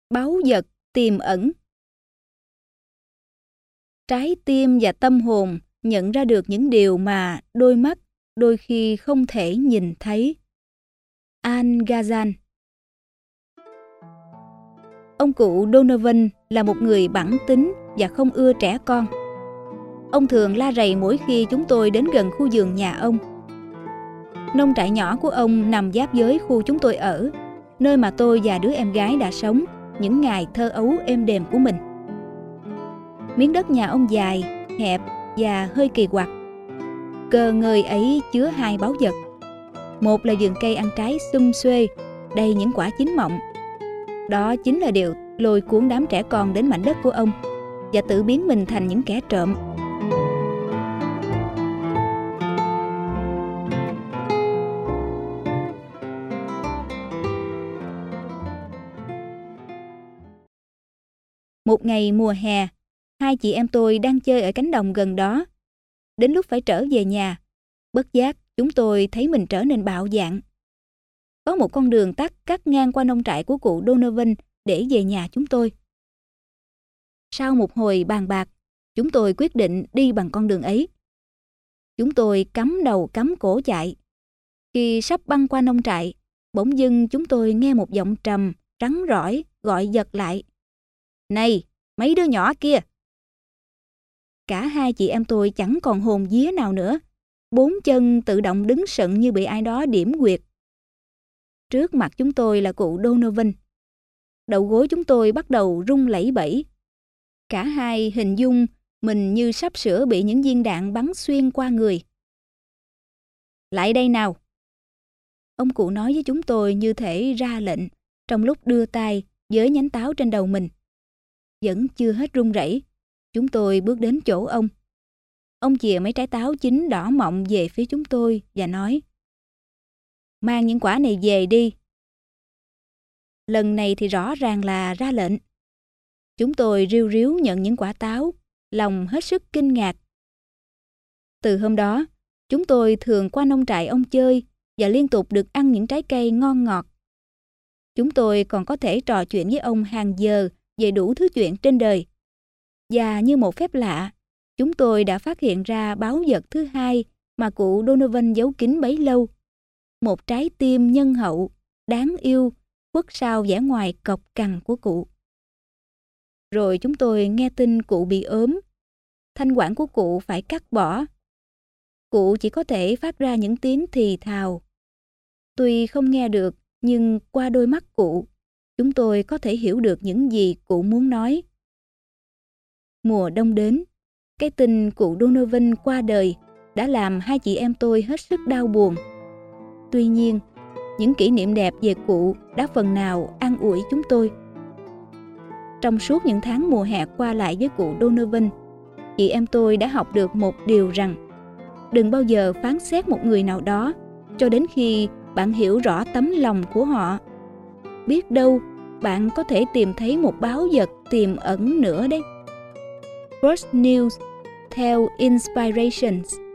Báu vật tiềm ẩn. Trái tim và tâm hồn nhận ra được những điều mà đôi mắt đôi khi không thể nhìn thấy. Al-Ghazal. Ông cụ Donovan là một người bẵng tính và không ưa trẻ con. Ông thường la rầy mỗi khi chúng tôi đến gần khu vườn nhà ông. Nông trại nhỏ của ông nằm giáp với khu chúng tôi ở, nơi mà tôi và đứa em gái đã sống những ngày thơ ấu êm đềm của mình. Miếng đất nhà ông dài, hẹp và hơi kỳ quặc. Cơ ngơi ấy chứa hai báu vật. Một là vườn cây ăn trái sum xuê, đầy những quả chín mọng. Đó chính là điều lôi cuốn đám trẻ con đến mảnh đất của ông và tự biến mình thành những kẻ trộm. Một ngày mùa hè, hai chị em tôi đang chơi ở cánh đồng gần đó. Đến lúc phải trở về nhà, bất giác chúng tôi thấy mình trở nên bạo dạn. Có một con đường tắt cắt ngang qua nông trại của cụ Donovan để về nhà chúng tôi. Sau một hồi bàn bạc, chúng tôi quyết định đi bằng con đường ấy. Chúng tôi cắm đầu cắm cổ chạy. Khi sắp băng qua nông trại, bỗng dưng chúng tôi nghe một giọng trầm, rắn rỏi gọi giật lại. Này, mấy đứa nhỏ kia! Cả hai chị em tôi chẳng còn hồn vía nào nữa. Bốn chân tự động đứng sững như bị ai đó điểm huyệt. Trước mặt chúng tôi là cụ Donovan. Đầu gối chúng tôi bắt đầu rung lẩy bẩy. Cả hai hình dung mình như sắp sửa bị những viên đạn bắn xuyên qua người. Lại đây nào! Ông cụ nói với chúng tôi như thể ra lệnh trong lúc đưa tay với nhánh táo trên đầu mình. Vẫn chưa hết run rẩy, chúng tôi bước đến chỗ ông. Ông chìa mấy trái táo chín đỏ mọng về phía chúng tôi và nói: Mang những quả này về đi. Lần này thì rõ ràng là ra lệnh. Chúng tôi riu riu nhận những quả táo, lòng hết sức kinh ngạc. Từ hôm đó, chúng tôi thường qua nông trại ông chơi và liên tục được ăn những trái cây ngon ngọt. Chúng tôi còn có thể trò chuyện với ông hàng giờ về đủ thứ chuyện trên đời. Và như một phép lạ, chúng tôi đã phát hiện ra báu vật thứ hai mà cụ Donovan giấu kín bấy lâu. Một trái tim nhân hậu, đáng yêu, khuất sau vẻ ngoài cộc cằn của cụ. Rồi chúng tôi nghe tin cụ bị ốm. Thanh quản của cụ phải cắt bỏ. Cụ chỉ có thể phát ra những tiếng thì thào. Tuy không nghe được, nhưng qua đôi mắt cụ, chúng tôi có thể hiểu được những gì cụ muốn nói. Mùa đông đến, cái tin cụ Donovan qua đời đã làm hai chị em tôi hết sức đau buồn. Tuy nhiên, những kỷ niệm đẹp về cụ đã phần nào an ủi chúng tôi. Trong suốt những tháng mùa hè qua lại với cụ Donovan, chị em tôi đã học được một điều rằng đừng bao giờ phán xét một người nào đó cho đến khi bạn hiểu rõ tấm lòng của họ. Biết đâu bạn có thể tìm thấy một báu vật tiềm ẩn nữa đấy. First News theo Inspirations.